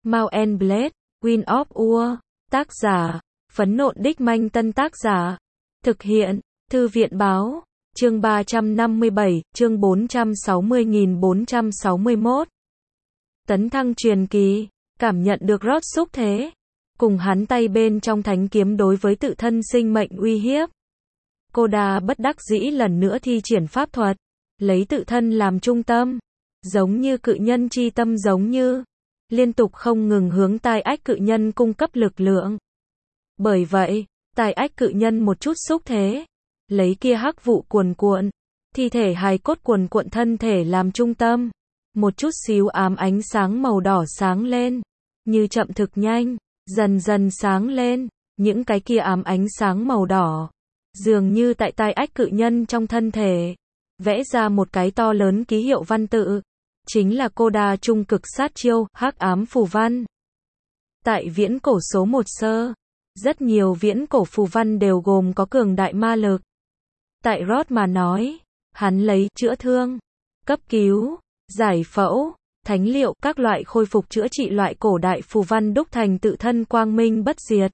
Mount and Blade, Wind of War, tác giả, Phấn Nộn Đích Manh Tân tác giả, thực hiện, Thư viện báo, chương 357, chương 460.461. Tấn thăng truyền kỳ, cảm nhận được Rod xúc thế, cùng hắn tay bên trong thánh kiếm đối với tự thân sinh mệnh uy hiếp. Koda bất đắc dĩ lần nữa thi triển pháp thuật, lấy tự thân làm trung tâm, giống như cự nhân chi tâm giống như, liên tục không ngừng hướng tai ách cự nhân cung cấp lực lượng. Bởi vậy, tai ách cự nhân một chút xúc thế, lấy kia hắc vụ cuồn cuộn, thi thể hài cốt cuồn cuộn thân thể làm trung tâm, một chút xíu ám ánh sáng màu đỏ sáng lên, như chậm thực nhanh, dần dần sáng lên, những cái kia ám ánh sáng màu đỏ, dường như tại tai ách cự nhân trong thân thể, vẽ ra một cái to lớn ký hiệu văn tự, chính là Koda trung cực sát chiêu, hắc ám phù văn. Tại viễn cổ số 1 sơ, rất nhiều viễn cổ phù văn đều gồm có cường đại ma lực. Tại Rod mà nói, hắn lấy chữa thương, cấp cứu, giải phẫu, thánh liệu, các loại khôi phục chữa trị loại cổ đại phù văn đúc thành tự thân quang minh bất diệt.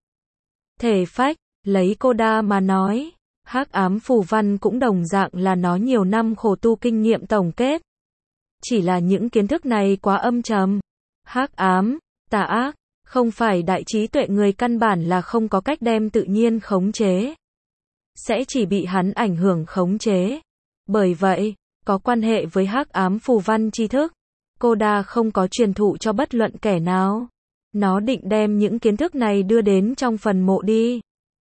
Thể phách, lấy Koda mà nói, hắc ám phù văn cũng đồng dạng là nó nhiều năm khổ tu kinh nghiệm tổng kết. Chỉ là những kiến thức này quá âm trầm, hắc ám, tà ác, không phải đại trí tuệ người căn bản là không có cách đem tự nhiên khống chế. Sẽ chỉ bị hắn ảnh hưởng khống chế. Bởi vậy, có quan hệ với hắc ám phù văn tri thức, Koda không có truyền thụ cho bất luận kẻ nào. Nó định đem những kiến thức này đưa đến trong phần mộ đi,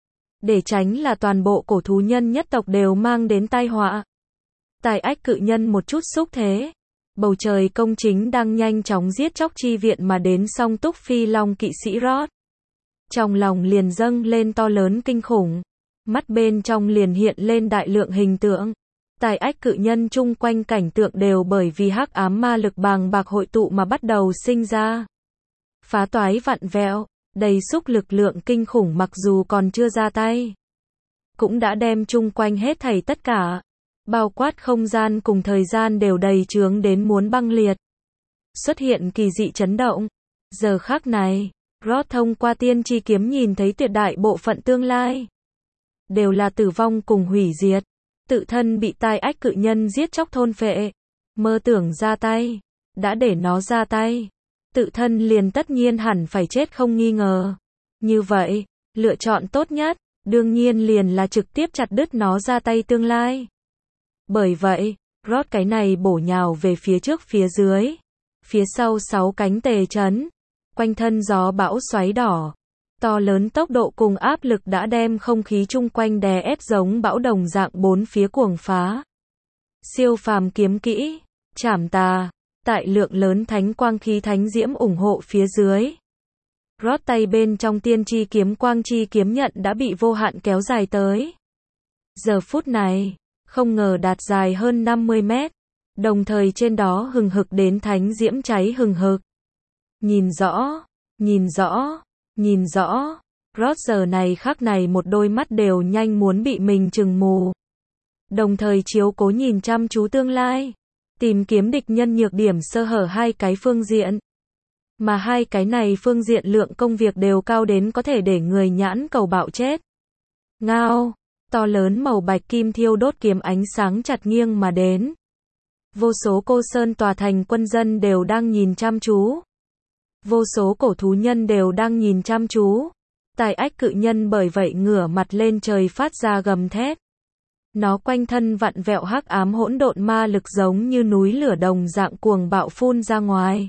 để tránh là toàn bộ cổ thú nhân nhất tộc đều mang đến tai họa. Tai ách cự nhân một chút xúc thế, bầu trời công chính đang nhanh chóng giết chóc chi viện mà đến song túc phi long kỵ sĩ Rod. Trong lòng liền dâng lên to lớn kinh khủng, mắt bên trong liền hiện lên đại lượng hình tượng. Tai ách cự nhân chung quanh cảnh tượng đều bởi vì hắc ám ma lực bàng bạc hội tụ mà bắt đầu sinh ra. Phá toái vặn vẹo, đầy xúc lực lượng kinh khủng mặc dù còn chưa ra tay, cũng đã đem chung quanh hết thảy tất cả, bao quát không gian cùng thời gian đều đầy chướng đến muốn băng liệt. Xuất hiện kỳ dị chấn động. Giờ khắc này, Rod thông qua tiên tri kiếm nhìn thấy tuyệt đại bộ phận tương lai. Đều là tử vong cùng hủy diệt. Tự thân bị tai ách cự nhân giết chóc thôn phệ. Mơ tưởng ra tay. Đã để nó ra tay. Tự thân liền tất nhiên hẳn phải chết không nghi ngờ. Như vậy, lựa chọn tốt nhất, đương nhiên liền là trực tiếp chặt đứt nó ra tay tương lai. Bởi vậy, Rod cái này bổ nhào về phía trước phía dưới. Phía sau 6 cánh tề chấn. Quanh thân gió bão xoáy đỏ. To lớn tốc độ cùng áp lực đã đem không khí chung quanh đè ép giống bão đồng dạng bốn phía cuồng phá. Siêu phàm kiếm kỹ, trảm tà, tại lượng lớn thánh quang khí thánh diễm ủng hộ phía dưới. Rod tay bên trong tiên tri kiếm quang chi kiếm nhận đã bị vô hạn kéo dài tới. Giờ phút này, không ngờ đạt dài hơn 50 mét, đồng thời trên đó hừng hực đến thánh diễm cháy hừng hực. Nhìn rõ, nhìn rõ, nhìn rõ, Rod giờ này khắc này một đôi mắt đều nhanh muốn bị mình trừng mù. Đồng thời chiếu cố nhìn chăm chú tương lai, tìm kiếm địch nhân nhược điểm sơ hở hai cái phương diện. Mà hai cái này phương diện lượng công việc đều cao đến có thể để người nhãn cầu bạo chết. Ngao, to lớn màu bạch kim thiêu đốt kiếm ánh sáng chặt nghiêng mà đến. Vô số cô sơn tòa thành quân dân đều đang nhìn chăm chú. Vô số cổ thú nhân đều đang nhìn chăm chú. Tai ách cự nhân bởi vậy ngửa mặt lên trời phát ra gầm thét. Nó quanh thân vặn vẹo hắc ám hỗn độn ma lực giống như núi lửa đồng dạng cuồng bạo phun ra ngoài.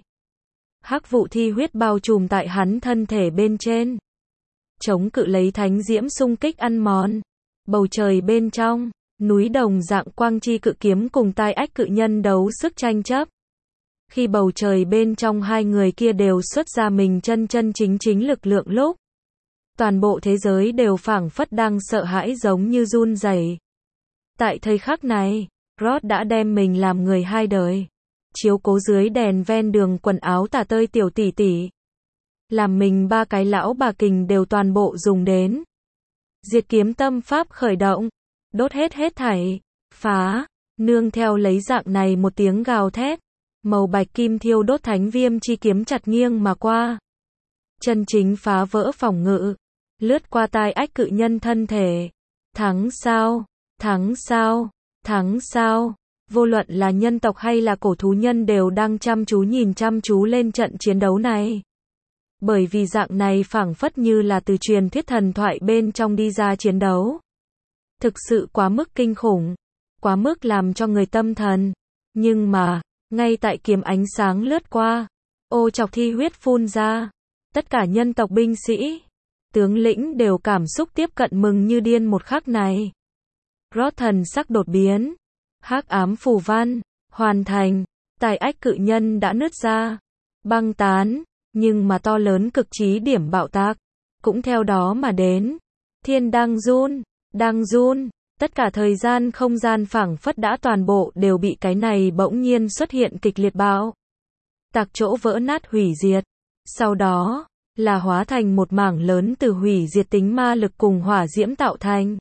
Hắc vụ thi huyết bao trùm tại hắn thân thể bên trên. Chống cự lấy thánh diễm xung kích ăn mòn. Bầu trời bên trong, núi đồng dạng quang chi cự kiếm cùng tai ách cự nhân đấu sức tranh chấp. Khi bầu trời bên trong hai người kia đều xuất ra mình chân chân chính chính lực lượng lúc, toàn bộ thế giới đều phảng phất đang sợ hãi giống như run rẩy. Tại thời khắc này, Rod đã đem mình làm người hai đời, chiếu cố dưới đèn ven đường quần áo tả tơi tiểu tỷ tỷ. Làm mình ba cái lão bà kình đều toàn bộ dùng đến. Diệt kiếm tâm pháp khởi động, đốt hết thảy, phá, nương theo lấy dạng này một tiếng gào thét. Màu bạch kim thiêu đốt thánh viêm chi kiếm chặt nghiêng mà qua, chân chính phá vỡ phòng ngự, lướt qua tai ách cự nhân thân thể. Thắng sao? Thắng sao? Thắng sao? Vô luận là nhân tộc hay là cổ thú nhân đều đang nhìn chăm chú lên trận chiến đấu này. Bởi vì dạng này phảng phất như là từ truyền thuyết thần thoại bên trong đi ra chiến đấu. Thực sự quá mức kinh khủng, quá mức làm cho người tâm thần. Nhưng mà, ngay tại kiếm ánh sáng lướt qua, ô chọc thi huyết phun ra, tất cả nhân tộc binh sĩ, tướng lĩnh đều cảm xúc tiếp cận mừng như điên một khắc này. Rod thần sắc đột biến, hắc ám phù văn, hoàn thành, tai ách cự nhân đã nứt ra, băng tán, nhưng mà to lớn cực trí điểm bạo tạc, cũng theo đó mà đến. Thiên đang run, tất cả thời gian không gian phảng phất đã toàn bộ đều bị cái này bỗng nhiên xuất hiện kịch liệt bạo tạc chỗ vỡ nát hủy diệt. Sau đó, là hóa thành một mảng lớn từ hủy diệt tính ma lực cùng hỏa diễm tạo thành.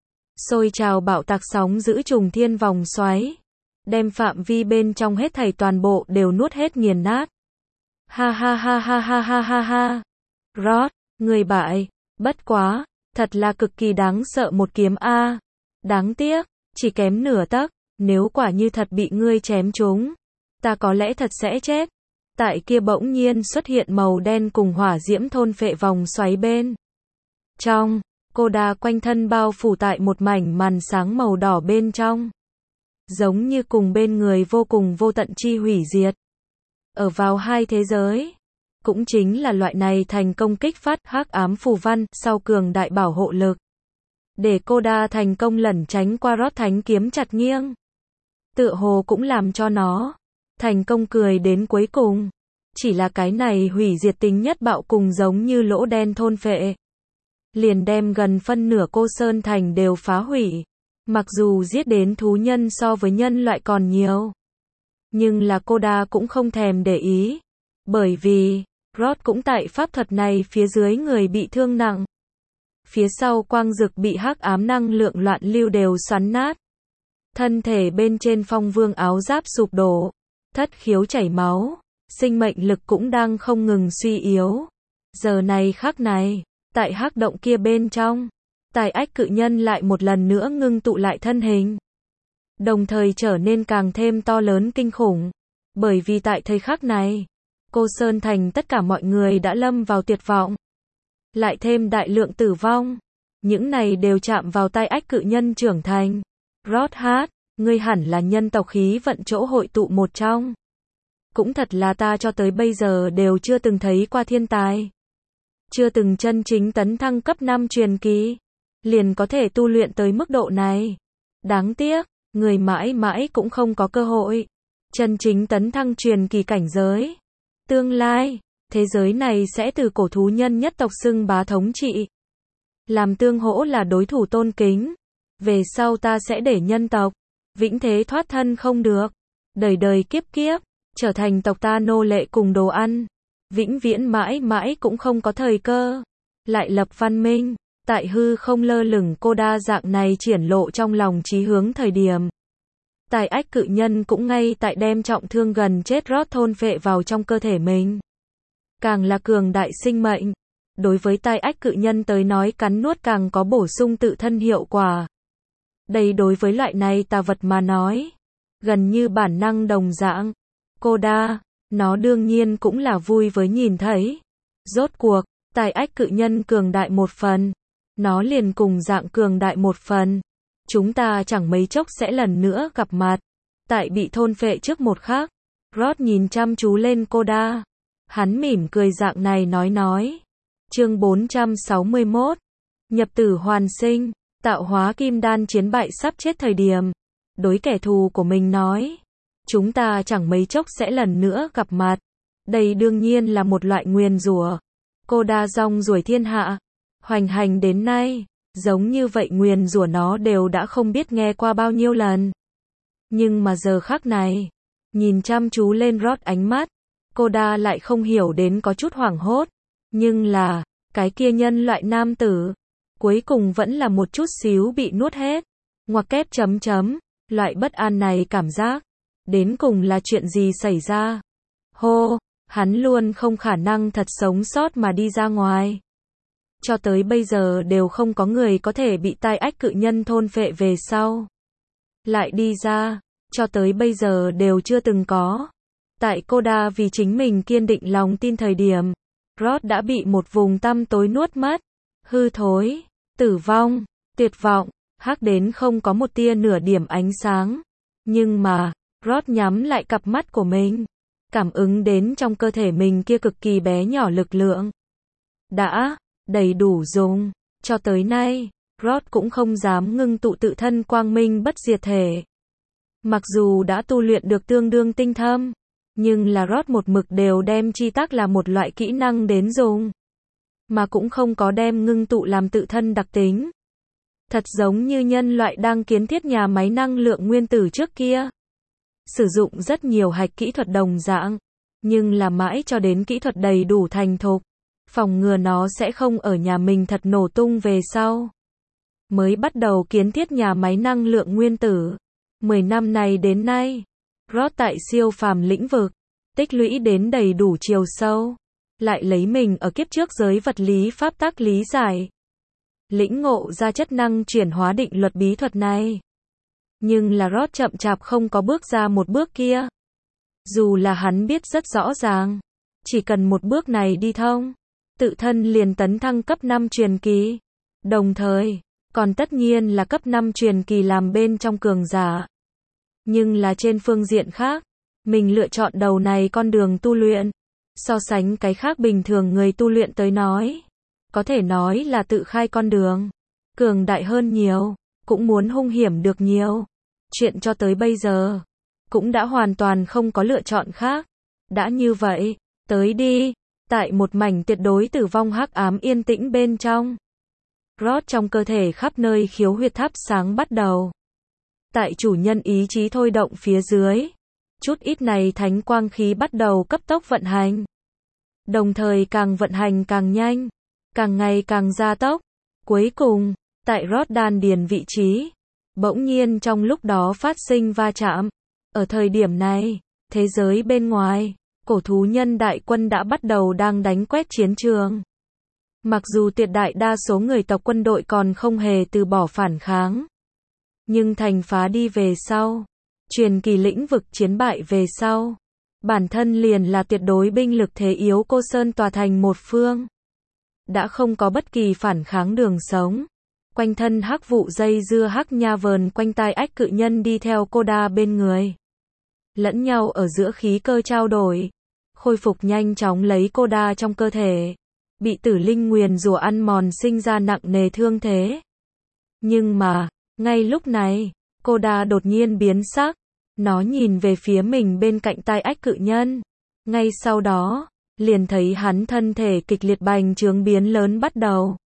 Sôi trào bạo tạc sóng giữ trùng thiên vòng xoáy, đem phạm vi bên trong hết thảy toàn bộ đều nuốt hết nghiền nát. Ha ha ha ha ha ha ha ha. Rod, người bại, bất quá, thật là cực kỳ đáng sợ một kiếm a. Đáng tiếc, chỉ kém nửa tấc, nếu quả như thật bị ngươi chém trúng, ta có lẽ thật sẽ chết. Tại kia bỗng nhiên xuất hiện màu đen cùng hỏa diễm thôn phệ vòng xoáy bên trong, Koda quanh thân bao phủ tại một mảnh màn sáng màu đỏ bên trong. Giống như cùng bên người vô cùng vô tận chi hủy diệt. Ở vào hai thế giới, cũng chính là loại này thành công kích phát hắc ám phù văn sau cường đại bảo hộ lực. Để Koda thành công lẩn tránh qua Rod thánh kiếm chặt nghiêng. Tựa hồ cũng làm cho nó thành công cười đến cuối cùng. Chỉ là cái này hủy diệt tính nhất bạo cùng giống như lỗ đen thôn phệ. Liền đem gần phân nửa Cô Sơn Thành đều phá hủy. Mặc dù giết đến thú nhân so với nhân loại còn nhiều. Nhưng là Koda cũng không thèm để ý. Bởi vì, Rod cũng tại pháp thuật này phía dưới người bị thương nặng. Phía sau quang dực bị hắc ám năng lượng loạn lưu đều xoắn nát. Thân thể bên trên phong vương áo giáp sụp đổ. Thất khiếu chảy máu. Sinh mệnh lực cũng đang không ngừng suy yếu. Giờ này khắc này, tại hắc động kia bên trong, tai ách cự nhân lại một lần nữa ngưng tụ lại thân hình. Đồng thời trở nên càng thêm to lớn kinh khủng. Bởi vì tại thời khắc này, Cô Sơn Thành tất cả mọi người đã lâm vào tuyệt vọng. Lại thêm đại lượng tử vong. Những này đều chạm vào tai ách cự nhân trưởng thành. Rod hát, ngươi hẳn là nhân tộc khí vận chỗ hội tụ một trong. Cũng thật là ta cho tới bây giờ đều chưa từng thấy qua thiên tài. Chưa từng chân chính tấn thăng cấp 5 truyền kỳ. Liền có thể tu luyện tới mức độ này. Đáng tiếc, người mãi mãi cũng không có cơ hội. Chân chính tấn thăng truyền kỳ cảnh giới. Tương lai, thế giới này sẽ từ cổ thú nhân nhất tộc xưng bá thống trị. Làm tương hỗ là đối thủ tôn kính. Về sau ta sẽ để nhân tộc vĩnh thế thoát thân không được. Đời đời kiếp kiếp, trở thành tộc ta nô lệ cùng đồ ăn. Vĩnh viễn mãi mãi cũng không có thời cơ. Lại lập văn minh, tại hư không lơ lửng Koda dạng này triển lộ trong lòng chí hướng thời điểm. Tai ách cự nhân cũng ngay tại đem trọng thương gần chết Rod thôn phệ vào trong cơ thể mình. Càng là cường đại sinh mệnh. Đối với tai ách cự nhân tới nói cắn nuốt càng có bổ sung tự thân hiệu quả. Đây đối với loại này tà vật mà nói. Gần như bản năng đồng dạng. Koda, nó đương nhiên cũng là vui với nhìn thấy. Rốt cuộc, tai ách cự nhân cường đại một phần. Nó liền cùng dạng cường đại một phần. Chúng ta chẳng mấy chốc sẽ lần nữa gặp mặt. Tại bị thôn phệ trước một khắc. Rod nhìn chăm chú lên Koda. Hắn mỉm cười dạng này nói. Chương 461. Nhập tử hoàn sinh. Tạo hóa kim đan chiến bại sắp chết thời điểm. Đối kẻ thù của mình nói. Chúng ta chẳng mấy chốc sẽ lần nữa gặp mặt. Đây đương nhiên là một loại nguyền rủa. Koda rong ruổi thiên hạ. Hoành hành đến nay. Giống như vậy nguyền rủa nó đều đã không biết nghe qua bao nhiêu lần. Nhưng mà giờ khắc này. Nhìn chăm chú lên Rod ánh mắt. Koda lại không hiểu đến có chút hoảng hốt. Nhưng là, cái kia nhân loại nam tử. Cuối cùng vẫn là một chút xíu bị nuốt hết. Ngoặc kép chấm chấm. Loại bất an này cảm giác. Đến cùng là chuyện gì xảy ra? Hô, hắn luôn không khả năng thật sống sót mà đi ra ngoài. Cho tới bây giờ đều không có người có thể bị tai ách cự nhân thôn phệ về sau lại đi ra, cho tới bây giờ đều chưa từng có. Tại Koda vì chính mình kiên định lòng tin thời điểm, Rod đã bị một vùng tăm tối nuốt mất, hư thối, tử vong, tuyệt vọng, hắc đến không có một tia nửa điểm ánh sáng. Nhưng mà, Rod nhắm lại cặp mắt của mình, cảm ứng đến trong cơ thể mình kia cực kỳ bé nhỏ lực lượng. Đã đầy đủ dùng, cho tới nay, Rod cũng không dám ngưng tụ tự thân quang minh bất diệt thể. Mặc dù đã tu luyện được tương đương tinh thâm, nhưng là Rod một mực đều đem chi tác là một loại kỹ năng đến dùng, mà cũng không có đem ngưng tụ làm tự thân đặc tính. Thật giống như nhân loại đang kiến thiết nhà máy năng lượng nguyên tử trước kia. Sử dụng rất nhiều hạch kỹ thuật đồng dạng, nhưng là mãi cho đến kỹ thuật đầy đủ thành thục, phòng ngừa nó sẽ không ở nhà mình thật nổ tung về sau, mới bắt đầu kiến thiết nhà máy năng lượng nguyên tử. 10 năm này đến nay, Rod tại siêu phàm lĩnh vực, tích lũy đến đầy đủ chiều sâu, lại lấy mình ở kiếp trước giới vật lý pháp tắc lý giải, lĩnh ngộ ra chất năng chuyển hóa định luật bí thuật này. Nhưng là Rod chậm chạp không có bước ra một bước kia. Dù là hắn biết rất rõ ràng, chỉ cần một bước này đi thông, tự thân liền tấn thăng cấp 5 truyền kỳ. Đồng thời, còn tất nhiên là cấp 5 truyền kỳ làm bên trong cường giả. Nhưng là trên phương diện khác, mình lựa chọn đầu này con đường tu luyện, so sánh cái khác bình thường người tu luyện tới nói, có thể nói là tự khai con đường, cường đại hơn nhiều, cũng muốn hung hiểm được nhiều. Chuyện cho tới bây giờ, cũng đã hoàn toàn không có lựa chọn khác. Đã như vậy, tới đi, tại một mảnh tuyệt đối tử vong hắc ám yên tĩnh bên trong. Rod trong cơ thể khắp nơi khiếu huyệt thắp sáng bắt đầu. Tại chủ nhân ý chí thôi động phía dưới, chút ít này thánh quang khí bắt đầu cấp tốc vận hành. Đồng thời càng vận hành càng nhanh, càng ngày càng gia tốc. Cuối cùng, tại Rod đan điền vị trí, bỗng nhiên trong lúc đó phát sinh va chạm. Ở thời điểm này, thế giới bên ngoài, cổ thú nhân đại quân đã bắt đầu đang đánh quét chiến trường. Mặc dù tuyệt đại đa số người tộc quân đội còn không hề từ bỏ phản kháng, nhưng thành phá đi về sau, truyền kỳ lĩnh vực chiến bại về sau, bản thân liền là tuyệt đối binh lực thế yếu cô sơn tòa thành một phương. Đã không có bất kỳ phản kháng đường sống. Quanh thân hắc vụ dây dưa hắc nha vờn quanh tai ách cự nhân đi theo Koda bên người. Lẫn nhau ở giữa khí cơ trao đổi, khôi phục nhanh chóng lấy Koda trong cơ thể. Bị tử linh nguyền rủa ăn mòn sinh ra nặng nề thương thế. Nhưng mà, ngay lúc này, Koda đột nhiên biến sắc. Nó nhìn về phía mình bên cạnh tai ách cự nhân. Ngay sau đó, liền thấy hắn thân thể kịch liệt bành trướng biến lớn bắt đầu.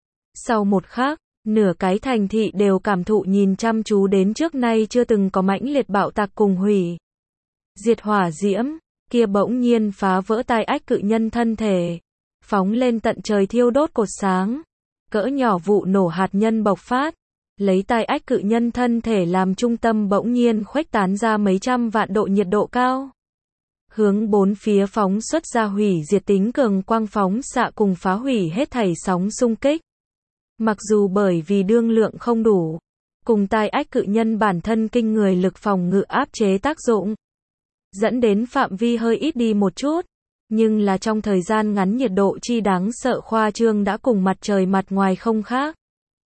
Sau một khắc, nửa cái thành thị đều cảm thụ nhìn chăm chú đến trước nay chưa từng có mãnh liệt bạo tạc cùng hủy diệt hỏa diễm, kia bỗng nhiên phá vỡ tai ách cự nhân thân thể, phóng lên tận trời thiêu đốt cột sáng, cỡ nhỏ vụ nổ hạt nhân bộc phát, lấy tai ách cự nhân thân thể làm trung tâm bỗng nhiên khuếch tán ra mấy trăm vạn độ nhiệt độ cao. Hướng bốn phía phóng xuất ra hủy diệt tính cường quang phóng xạ cùng phá hủy hết thảy sóng xung kích. Mặc dù bởi vì đương lượng không đủ, cùng tai ách cự nhân bản thân kinh người lực phòng ngự áp chế tác dụng, dẫn đến phạm vi hơi ít đi một chút, nhưng là trong thời gian ngắn nhiệt độ chi đáng sợ khoa trương đã cùng mặt trời mặt ngoài không khác.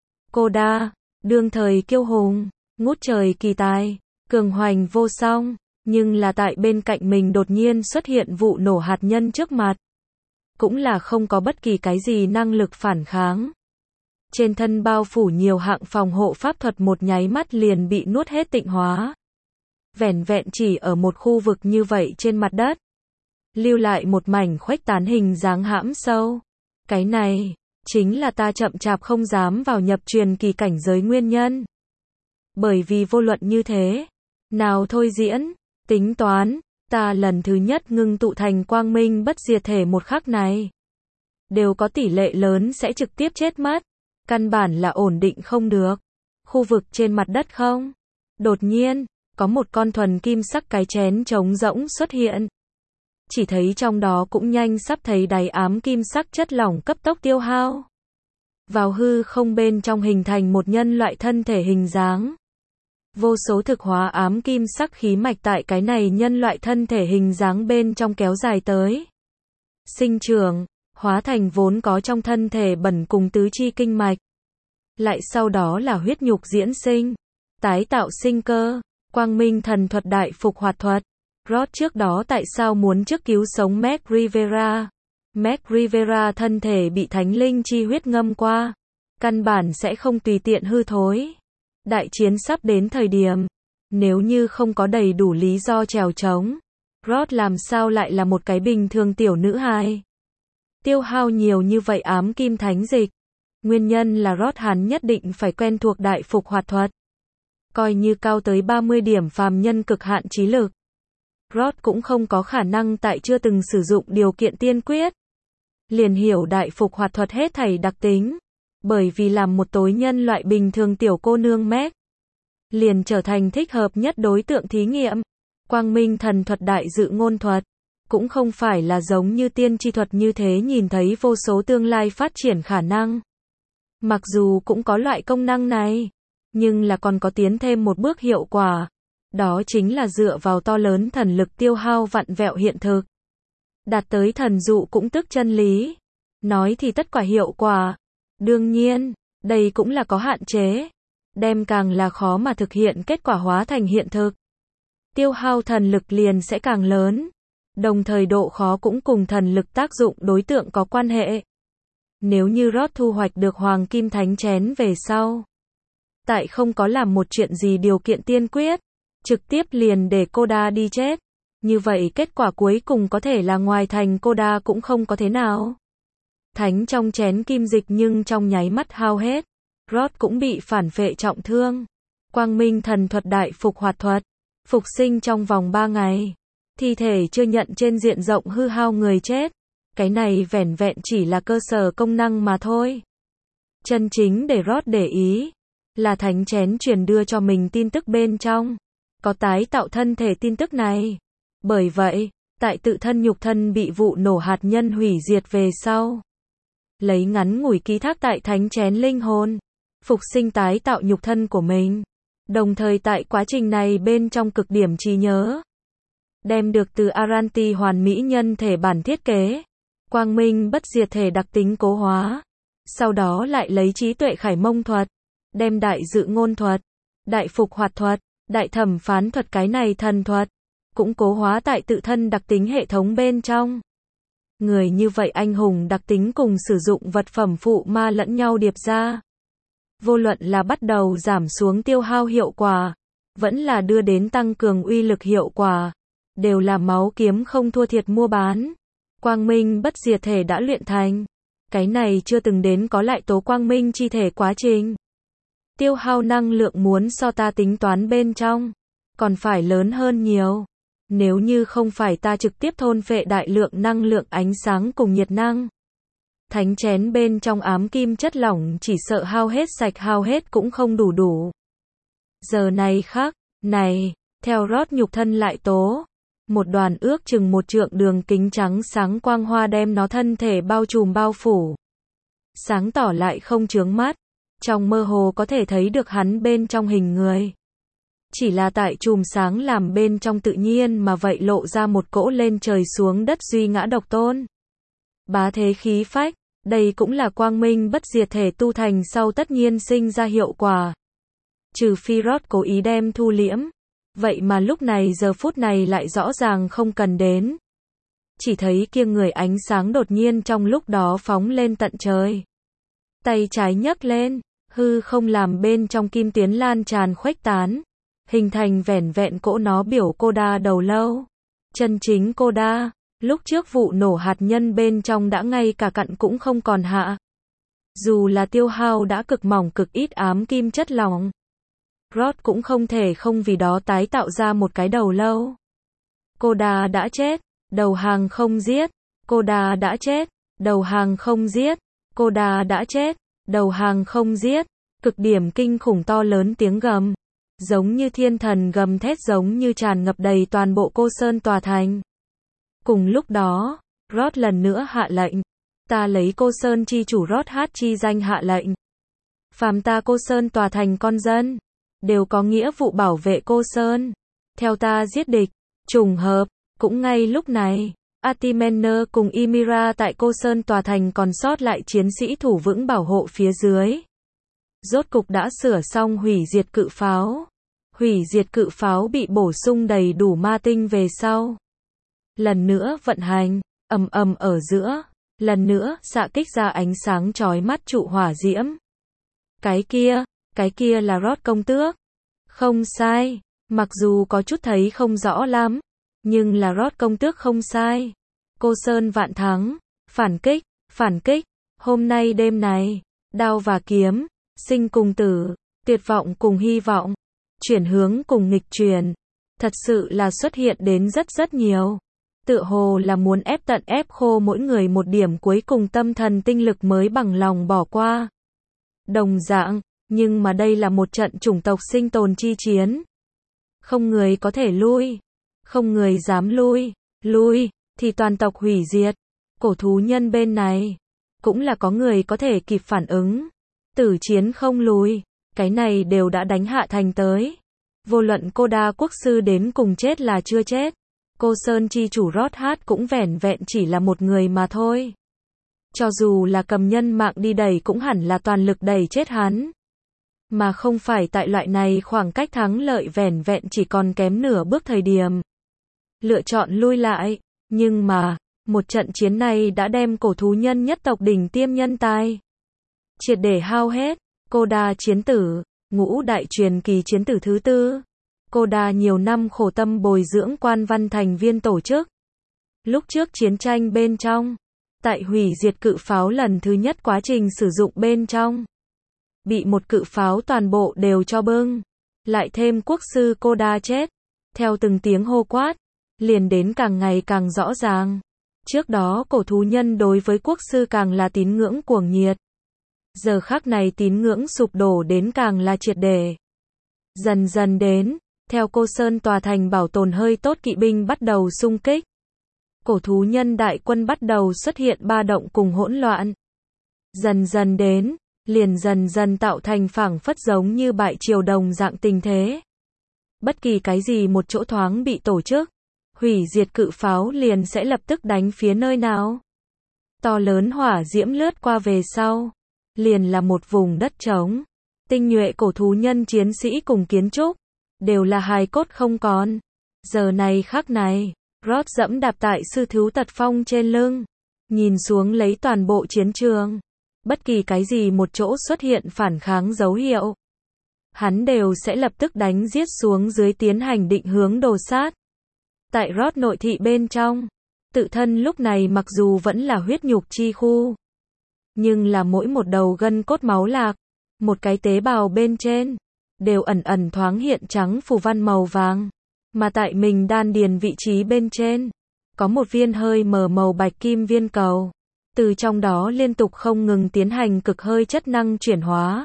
Koda, đương thời kiêu hùng, ngút trời kỳ tài, cường hoành vô song, nhưng là tại bên cạnh mình đột nhiên xuất hiện vụ nổ hạt nhân trước mặt. Cũng là không có bất kỳ cái gì năng lực phản kháng. Trên thân bao phủ nhiều hạng phòng hộ pháp thuật một nháy mắt liền bị nuốt hết tịnh hóa. Vẻn vẹn chỉ ở một khu vực như vậy trên mặt đất, lưu lại một mảnh khuếch tán hình dáng hãm sâu. Cái này, chính là ta chậm chạp không dám vào nhập truyền kỳ cảnh giới nguyên nhân. Bởi vì vô luận như thế, nào thôi diễn, tính toán, ta lần thứ nhất ngưng tụ thành quang minh bất diệt thể một khắc này, đều có tỷ lệ lớn sẽ trực tiếp chết mất. Căn bản là ổn định không được. Khu vực trên mặt đất không. Đột nhiên, có một con thuần kim sắc cái chén trống rỗng xuất hiện. chỉ thấy trong đó cũng nhanh sắp thấy đáy ám kim sắc chất lỏng cấp tốc tiêu hao. Vào hư không bên trong hình thành một nhân loại thân thể hình dáng. Vô số thực hóa ám kim sắc khí mạch tại cái này nhân loại thân thể hình dáng bên trong kéo dài tới. Sinh trưởng, hóa thành vốn có trong thân thể bẩn cùng tứ chi kinh mạch. Lại sau đó là huyết nhục diễn sinh, tái tạo sinh cơ, quang minh thần thuật đại phục hoạt thuật. Rod trước đó tại sao muốn trước cứu sống Meg Rivera? Meg Rivera thân thể bị thánh linh chi huyết ngâm qua, căn bản sẽ không tùy tiện hư thối. Đại chiến sắp đến thời điểm, nếu như không có đầy đủ lý do trèo trống, Rod làm sao lại là một cái bình thường tiểu nữ hài? Tiêu hao nhiều như vậy ám kim thánh dịch. Nguyên nhân là Rod hắn nhất định phải quen thuộc đại phục hoạt thuật. Coi như cao tới 30 điểm phàm nhân cực hạn trí lực, Rod cũng không có khả năng tại chưa từng sử dụng điều kiện tiên quyết liền hiểu đại phục hoạt thuật hết thảy đặc tính. Bởi vì làm một tối nhân loại bình thường tiểu cô nương Meg liền trở thành thích hợp nhất đối tượng thí nghiệm. Quang minh thần thuật đại dự ngôn thuật cũng không phải là giống như tiên tri thuật như thế nhìn thấy vô số tương lai phát triển khả năng. Mặc dù cũng có loại công năng này, nhưng là còn có tiến thêm một bước hiệu quả. Đó chính là dựa vào to lớn thần lực tiêu hao vặn vẹo hiện thực. Đạt tới thần dụ cũng tức chân lý. Nói thì tất cả hiệu quả. Đương nhiên, đây cũng là có hạn chế. Đem càng là khó mà thực hiện kết quả hóa thành hiện thực. Tiêu hao thần lực liền sẽ càng lớn. Đồng thời độ khó cũng cùng thần lực tác dụng đối tượng có quan hệ. Nếu như Rod thu hoạch được hoàng kim thánh chén về sau, tại không có làm một chuyện gì điều kiện tiên quyết, trực tiếp liền để Koda đi chết. Như vậy kết quả cuối cùng có thể là ngoài thành Koda cũng không có thế nào. Thánh trong chén kim dịch nhưng trong nháy mắt hao hết. Rod cũng bị phản phệ trọng thương. Quang minh thần thuật đại phục hoạt thuật. Phục sinh trong vòng 3 ngày. Thi thể chưa nhận trên diện rộng hư hao người chết. Cái này vẻn vẹn chỉ là cơ sở công năng mà thôi. Chân chính để Rod để ý là thánh chén truyền đưa cho mình tin tức bên trong. Có tái tạo thân thể tin tức này. Bởi vậy, tại tự thân nhục thân bị vụ nổ hạt nhân hủy diệt về sau, lấy ngắn ngủi ký thác tại thánh chén linh hồn, phục sinh tái tạo nhục thân của mình. Đồng thời tại quá trình này bên trong cực điểm trí nhớ, đem được từ Aranti hoàn mỹ nhân thể bản thiết kế, quang minh bất diệt thể đặc tính cố hóa. Sau đó lại lấy trí tuệ khải mông thuật, đem đại dự ngôn thuật, đại phục hoạt thuật, đại thẩm phán thuật cái này thần thuật, cũng cố hóa tại tự thân đặc tính hệ thống bên trong. Người như vậy anh hùng đặc tính cùng sử dụng vật phẩm phụ ma lẫn nhau điệp ra. Vô luận là bắt đầu giảm xuống tiêu hao hiệu quả, vẫn là đưa đến tăng cường uy lực hiệu quả, đều là máu kiếm không thua thiệt mua bán. Quang minh bất diệt thể đã luyện thành. Cái này chưa từng đến có lại tố quang minh chi thể quá trình. Tiêu hao năng lượng muốn so ta tính toán bên trong, còn phải lớn hơn nhiều. Nếu như không phải ta trực tiếp thôn phệ đại lượng năng lượng ánh sáng cùng nhiệt năng, thánh chén bên trong ám kim chất lỏng chỉ sợ hao hết sạch hao hết cũng không đủ. Giờ này khắc này, theo Rod nhục thân lại tố, một đoàn ước chừng 1 trượng đường kính trắng sáng quang hoa đem nó thân thể bao trùm bao phủ. Sáng tỏ lại không chướng mắt, trong mơ hồ có thể thấy được hắn bên trong hình người. Chỉ là tại chùm sáng làm bên trong tự nhiên mà vậy lộ ra một cỗ lên trời xuống đất duy ngã độc tôn. Bá thế khí phách, đây cũng là quang minh bất diệt thể tu thành sau tất nhiên sinh ra hiệu quả. Trừ phi Rod cố ý đem thu liễm, vậy mà lúc này giờ phút này lại rõ ràng không cần đến. Chỉ thấy kia người ánh sáng đột nhiên trong lúc đó phóng lên tận trời. Tay trái nhấc lên, hư không làm bên trong kim tuyến lan tràn khuếch tán, hình thành vẻn vẹn cỗ nó biểu Koda đầu lâu. Chân chính Koda, lúc trước vụ nổ hạt nhân bên trong đã ngay cả cặn cũng không còn hạ. Dù là tiêu hao đã cực mỏng cực ít ám kim chất lỏng, Rod cũng không thể không vì đó tái tạo ra một cái đầu lâu. Koda đã chết, đầu hàng không giết. Koda đã chết, đầu hàng không giết. Koda đã chết, đầu hàng không giết. Cực điểm kinh khủng to lớn tiếng gầm, giống như thiên thần gầm thét giống như tràn ngập đầy toàn bộ Cô Sơn tòa thành. Cùng lúc đó, Rod lần nữa hạ lệnh. Ta lấy Cô Sơn chi chủ Rod Hát chi danh hạ lệnh. Phàm ta Cô Sơn tòa thành con dân, đều có nghĩa vụ bảo vệ Cô Sơn. Theo ta giết địch. Trùng hợp, cũng ngay lúc này, Atimener cùng Ymira tại Cô Sơn tòa thành còn sót lại chiến sĩ thủ vững bảo hộ phía dưới. Rốt cục đã sửa xong hủy diệt cự pháo. Hủy diệt cự pháo bị bổ sung đầy đủ ma tinh về sau. Lần nữa vận hành, ầm ầm ở giữa, lần nữa xạ kích ra ánh sáng chói mắt trụ hỏa diễm. Cái kia là Rod công tước. Không sai, mặc dù có chút thấy không rõ lắm, nhưng là Rod công tước không sai. Cô Sơn vạn thắng, phản kích, hôm nay đêm này, đao và kiếm, sinh cùng tử, tuyệt vọng cùng hy vọng, chuyển hướng cùng nghịch chuyển, thật sự là xuất hiện đến rất nhiều. Tựa hồ là muốn ép tận ép khô mỗi người một điểm cuối cùng tâm thần tinh lực mới bằng lòng bỏ qua. Đồng dạng, nhưng mà đây là một trận chủng tộc sinh tồn chi chiến. Không người có thể lui, không người dám lui thì toàn tộc hủy diệt. Cổ thú nhân bên này, cũng là có người có thể kịp phản ứng. Tử chiến không lùi, cái này đều đã đánh hạ thành tới. Vô luận cô đa quốc sư đến cùng chết là chưa chết. Cô Sơn chi chủ Rod Hát cũng vẻn vẹn chỉ là một người mà thôi. Cho dù là cầm nhân mạng đi đẩy cũng hẳn là toàn lực đẩy chết hắn. Mà không phải tại loại này khoảng cách thắng lợi vẻn vẹn chỉ còn kém nửa bước thời điểm. Lựa chọn lui lại, nhưng mà, một trận chiến này đã đem cổ thú nhân nhất tộc đỉnh tiêm nhân tài triệt để hao hết. Cô đa chiến tử, ngũ đại truyền kỳ chiến tử thứ tư. Cô đa nhiều năm khổ tâm bồi dưỡng quan văn thành viên tổ chức. Lúc trước chiến tranh bên trong, tại hủy diệt cự pháo lần thứ nhất quá trình sử dụng bên trong, bị một cự pháo toàn bộ đều cho bưng. Lại thêm quốc sư cô đa chết. Theo từng tiếng hô quát, liền đến càng ngày càng rõ ràng. Trước đó cổ thú nhân đối với quốc sư càng là tín ngưỡng cuồng nhiệt. Giờ khắc này tín ngưỡng sụp đổ đến càng là triệt để. Dần dần đến, theo Cô Sơn tòa thành bảo tồn hơi tốt kỵ binh bắt đầu xung kích. Cổ thú nhân đại quân bắt đầu xuất hiện ba động cùng hỗn loạn. Dần dần đến, liền dần dần tạo thành phảng phất giống như bại triều đồng dạng tình thế. Bất kỳ cái gì một chỗ thoáng bị tổ chức, hủy diệt cự pháo liền sẽ lập tức đánh phía nơi nào. To lớn hỏa diễm lướt qua về sau, liền là một vùng đất trống. Tinh nhuệ cổ thú nhân chiến sĩ cùng kiến trúc, đều là hài cốt không còn. Giờ này khắc này, Rod dẫm đạp tại sư thú tật phong trên lưng, nhìn xuống lấy toàn bộ chiến trường. Bất kỳ cái gì một chỗ xuất hiện phản kháng dấu hiệu, hắn đều sẽ lập tức đánh giết xuống dưới tiến hành định hướng đồ sát. Tại Rod nội thị bên trong, tự thân lúc này mặc dù vẫn là huyết nhục chi khu, nhưng là mỗi một đầu gân cốt máu lạc, một cái tế bào bên trên, đều ẩn ẩn thoáng hiện trắng phù văn màu vàng. Mà tại mình đan điền vị trí bên trên, có một viên hơi mờ màu bạch kim viên cầu. Từ trong đó liên tục không ngừng tiến hành cực hơi chất năng chuyển hóa.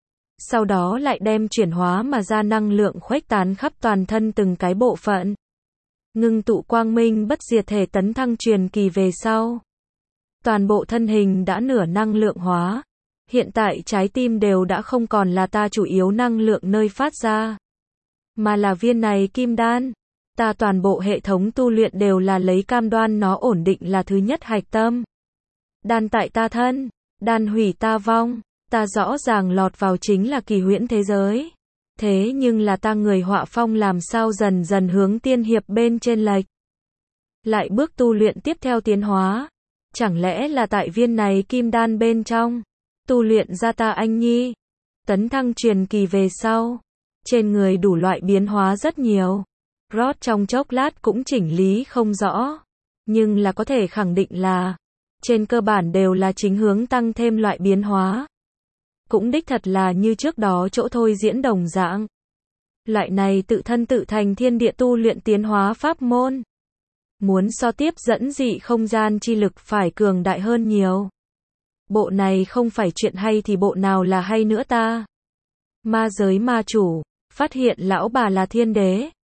Sau đó lại đem chuyển hóa mà ra năng lượng khuếch tán khắp toàn thân từng cái bộ phận. Ngưng tụ quang minh bất diệt thể tấn thăng truyền kỳ về sau. Toàn bộ thân hình đã nửa năng lượng hóa. Hiện tại trái tim đều đã không còn là ta chủ yếu năng lượng nơi phát ra, mà là viên này kim đan. Ta toàn bộ hệ thống tu luyện đều là lấy cam đoan nó ổn định là thứ nhất hạch tâm. Đan tại ta thân, đan hủy ta vong, ta rõ ràng lọt vào chính là kỳ huyễn thế giới. Thế nhưng là ta người họa phong làm sao dần dần hướng tiên hiệp bên trên lệch. Lại bước tu luyện tiếp theo tiến hóa. Chẳng lẽ là tại viên này kim đan bên trong, tu luyện ra ta anh nhi. Tấn thăng truyền kỳ về sau, trên người đủ loại biến hóa rất nhiều. Rod trong chốc lát cũng chỉnh lý không rõ, nhưng là có thể khẳng định là trên cơ bản đều là chính hướng tăng thêm loại biến hóa. Cũng đích thật là như trước đó chỗ thôi diễn đồng dạng. Loại này tự thân tự thành thiên địa tu luyện tiến hóa pháp môn. Muốn so tiếp dẫn dị không gian chi lực phải cường đại hơn nhiều. Bộ này không phải chuyện hay thì bộ nào là hay nữa ta. Ma giới ma chủ, phát hiện lão bà là thiên đế.